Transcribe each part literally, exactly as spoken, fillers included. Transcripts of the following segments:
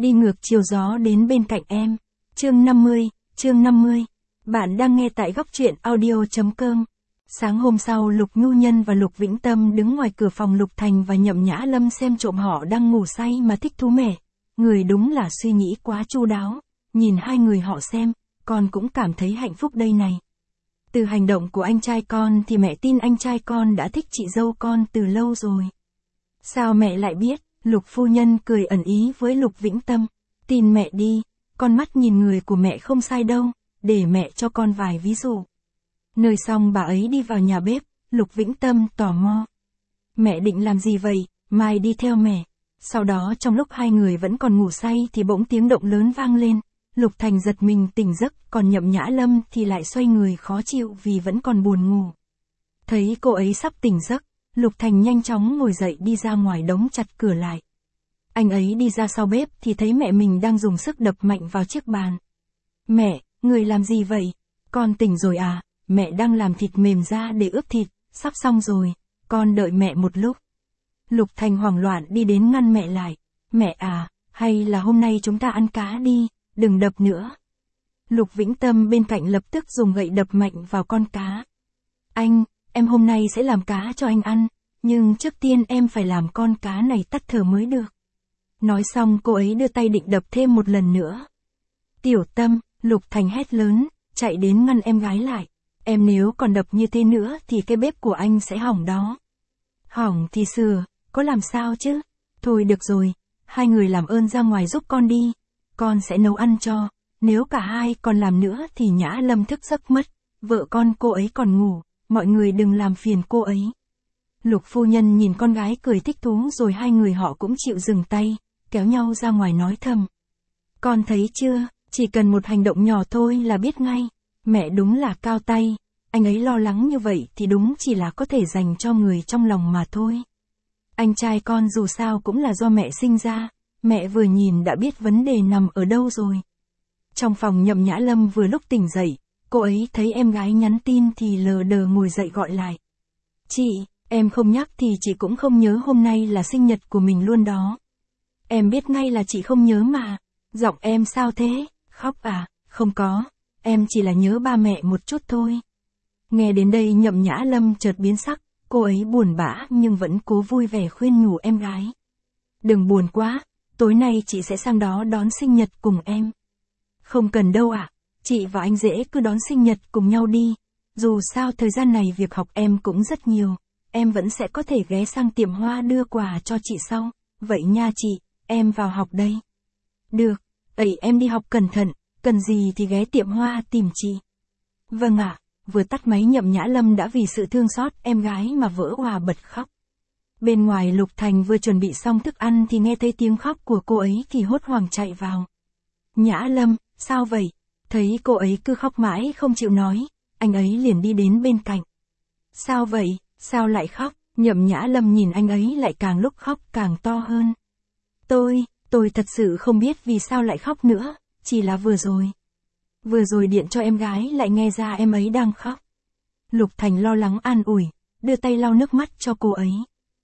đi ngược chiều gió đến bên cạnh em. Chương năm mươi, chương năm mươi. Bạn đang nghe tại góc truyện audio.com. Sáng hôm sau Lục Nhu Nhân và Lục Vĩnh Tâm đứng ngoài cửa phòng Lục Thành và Nhậm Nhã Lâm xem trộm họ đang ngủ say mà thích thú mẻ. Người đúng là suy nghĩ quá chu đáo. Nhìn hai người họ xem, con cũng cảm thấy hạnh phúc đây này. Từ hành động của anh trai con thì mẹ tin anh trai con đã thích chị dâu con từ lâu rồi. Sao mẹ lại biết? Lục phu nhân cười ẩn ý với Lục Vĩnh Tâm. Tin mẹ đi, con mắt nhìn người của mẹ không sai đâu, để mẹ cho con vài ví dụ. Nơi xong bà ấy đi vào nhà bếp, Lục Vĩnh Tâm tò mò. Mẹ định làm gì vậy? Mai đi theo mẹ. Sau đó trong lúc hai người vẫn còn ngủ say thì bỗng tiếng động lớn vang lên. Lục Thành giật mình tỉnh giấc, còn Nhậm Nhã Lâm thì lại xoay người khó chịu vì vẫn còn buồn ngủ. Thấy cô ấy sắp tỉnh giấc, Lục Thành nhanh chóng ngồi dậy đi ra ngoài đóng chặt cửa lại. Anh ấy đi ra sau bếp thì thấy mẹ mình đang dùng sức đập mạnh vào chiếc bàn. Mẹ, người làm gì vậy? Con tỉnh rồi à? Mẹ đang làm thịt mềm ra để ướp thịt, sắp xong rồi, con đợi mẹ một lúc. Lục Thành hoảng loạn đi đến ngăn mẹ lại. Mẹ à, hay là hôm nay chúng ta ăn cá đi, đừng đập nữa. Lục Vĩnh Tâm bên cạnh lập tức dùng gậy đập mạnh vào con cá. Anh, em hôm nay sẽ làm cá cho anh ăn, nhưng trước tiên em phải làm con cá này tắt thở mới được. Nói xong cô ấy đưa tay định đập thêm một lần nữa. Tiểu Tâm, Lục Thành hét lớn, chạy đến ngăn em gái lại. Em nếu còn đập như thế nữa thì cái bếp của anh sẽ hỏng đó. Hỏng thì sửa, có làm sao chứ? Thôi được rồi, hai người làm ơn ra ngoài giúp con đi. Con sẽ nấu ăn cho, nếu cả hai còn làm nữa thì Nhã Lâm thức giấc mất. Vợ con cô ấy còn ngủ, mọi người đừng làm phiền cô ấy. Lục phu nhân nhìn con gái cười thích thú rồi hai người họ cũng chịu dừng tay, kéo nhau ra ngoài nói thầm. Con thấy chưa, chỉ cần một hành động nhỏ thôi là biết ngay. Mẹ đúng là cao tay, anh ấy lo lắng như vậy thì đúng chỉ là có thể dành cho người trong lòng mà thôi. Anh trai con dù sao cũng là do mẹ sinh ra, mẹ vừa nhìn đã biết vấn đề nằm ở đâu rồi. Trong phòng Nhậm Nhã Lâm vừa lúc tỉnh dậy, cô ấy thấy em gái nhắn tin thì lờ đờ ngồi dậy gọi lại. Chị, em không nhắc thì chị cũng không nhớ hôm nay là sinh nhật của mình luôn đó. Em biết ngay là chị không nhớ mà. Giọng em sao thế? Khóc à? Không có, em chỉ là nhớ ba mẹ một chút thôi. Nghe đến đây Nhậm Nhã Lâm chợt biến sắc, cô ấy buồn bã nhưng vẫn cố vui vẻ khuyên nhủ em gái. Đừng buồn quá, tối nay chị sẽ sang đó đón sinh nhật cùng em. Không cần đâu ạ, à, chị và anh Dễ cứ đón sinh nhật cùng nhau đi. Dù sao thời gian này việc học em cũng rất nhiều, em vẫn sẽ có thể ghé sang tiệm hoa đưa quà cho chị sau. Vậy nha chị, em vào học đây. Được, ấy em đi học cẩn thận, cần gì thì ghé tiệm hoa tìm chị. Vâng ạ, à, vừa tắt máy Nhậm Nhã Lâm đã vì sự thương xót em gái mà vỡ òa bật khóc. Bên ngoài Lục Thành vừa chuẩn bị xong thức ăn thì nghe thấy tiếng khóc của cô ấy thì hốt hoảng chạy vào. Nhã Lâm, sao vậy? Thấy cô ấy cứ khóc mãi không chịu nói, anh ấy liền đi đến bên cạnh. Sao vậy, sao lại khóc? Nhậm Nhã Lâm nhìn anh ấy lại càng lúc khóc càng to hơn. Tôi, tôi thật sự không biết vì sao lại khóc nữa, chỉ là vừa rồi. Vừa rồi điện cho em gái lại nghe ra em ấy đang khóc. Lục Thành lo lắng an ủi, đưa tay lau nước mắt cho cô ấy.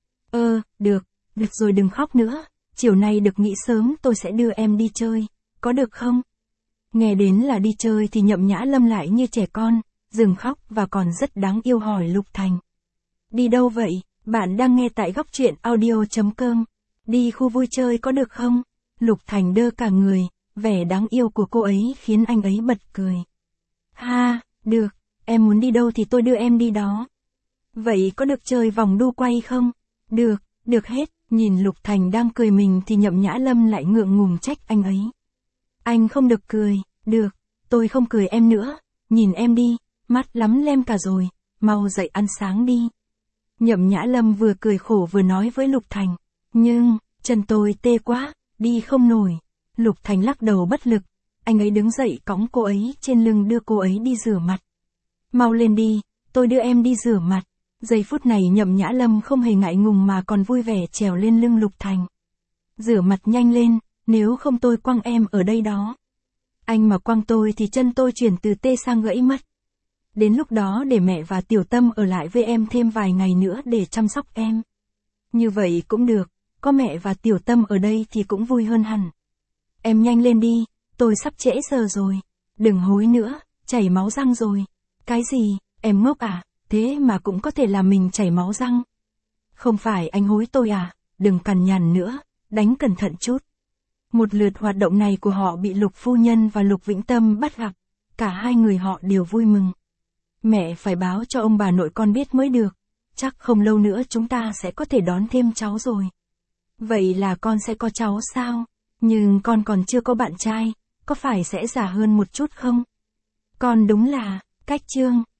Ơ, được, được rồi đừng khóc nữa, chiều nay được nghỉ sớm tôi sẽ đưa em đi chơi, có được không? Nghe đến là đi chơi thì Nhậm Nhã Lâm lại như trẻ con, dừng khóc và còn rất đáng yêu hỏi Lục Thành. Đi đâu vậy? Bạn đang nghe tại góc truyện audio.com. Đi khu vui chơi có được không? Lục Thành đơ cả người, vẻ đáng yêu của cô ấy khiến anh ấy bật cười. Ha, được, em muốn đi đâu thì tôi đưa em đi đó. Vậy có được chơi vòng đu quay không? Được, được hết. Nhìn Lục Thành đang cười mình thì Nhậm Nhã Lâm lại ngượng ngùng trách anh ấy. Anh không được cười, được, tôi không cười em nữa, nhìn em đi, mắt lắm lem cả rồi, mau dậy ăn sáng đi. Nhậm Nhã Lâm vừa cười khổ vừa nói với Lục Thành, nhưng, chân tôi tê quá, đi không nổi. Lục Thành lắc đầu bất lực, anh ấy đứng dậy cõng cô ấy trên lưng đưa cô ấy đi rửa mặt. Mau lên đi, tôi đưa em đi rửa mặt. Giây phút này Nhậm Nhã Lâm không hề ngại ngùng mà còn vui vẻ trèo lên lưng Lục Thành. Rửa mặt nhanh lên, nếu không tôi quăng em ở đây đó. Anh mà quăng tôi thì chân tôi chuyển từ tê sang gãy mất. Đến lúc đó để mẹ và Tiểu Tâm ở lại với em thêm vài ngày nữa để chăm sóc em. Như vậy cũng được, có mẹ và Tiểu Tâm ở đây thì cũng vui hơn hẳn. em nhanh lên đi, tôi sắp trễ giờ rồi. Đừng hối nữa, chảy máu răng rồi. Cái gì, em ngốc à, thế mà cũng có thể làm mình chảy máu răng. Không phải anh hối tôi à, đừng cằn nhằn nữa, đánh cẩn thận chút. Một lượt hoạt động này của họ bị Lục phu nhân và Lục Vĩnh Tâm bắt gặp. Cả hai người họ đều vui mừng. Mẹ phải báo cho ông bà nội con biết mới được. Chắc không lâu nữa chúng ta sẽ có thể đón thêm cháu rồi. Vậy là con sẽ có cháu sao? Nhưng con còn chưa có bạn trai, có phải sẽ già hơn một chút không? Con đúng là, cách chương.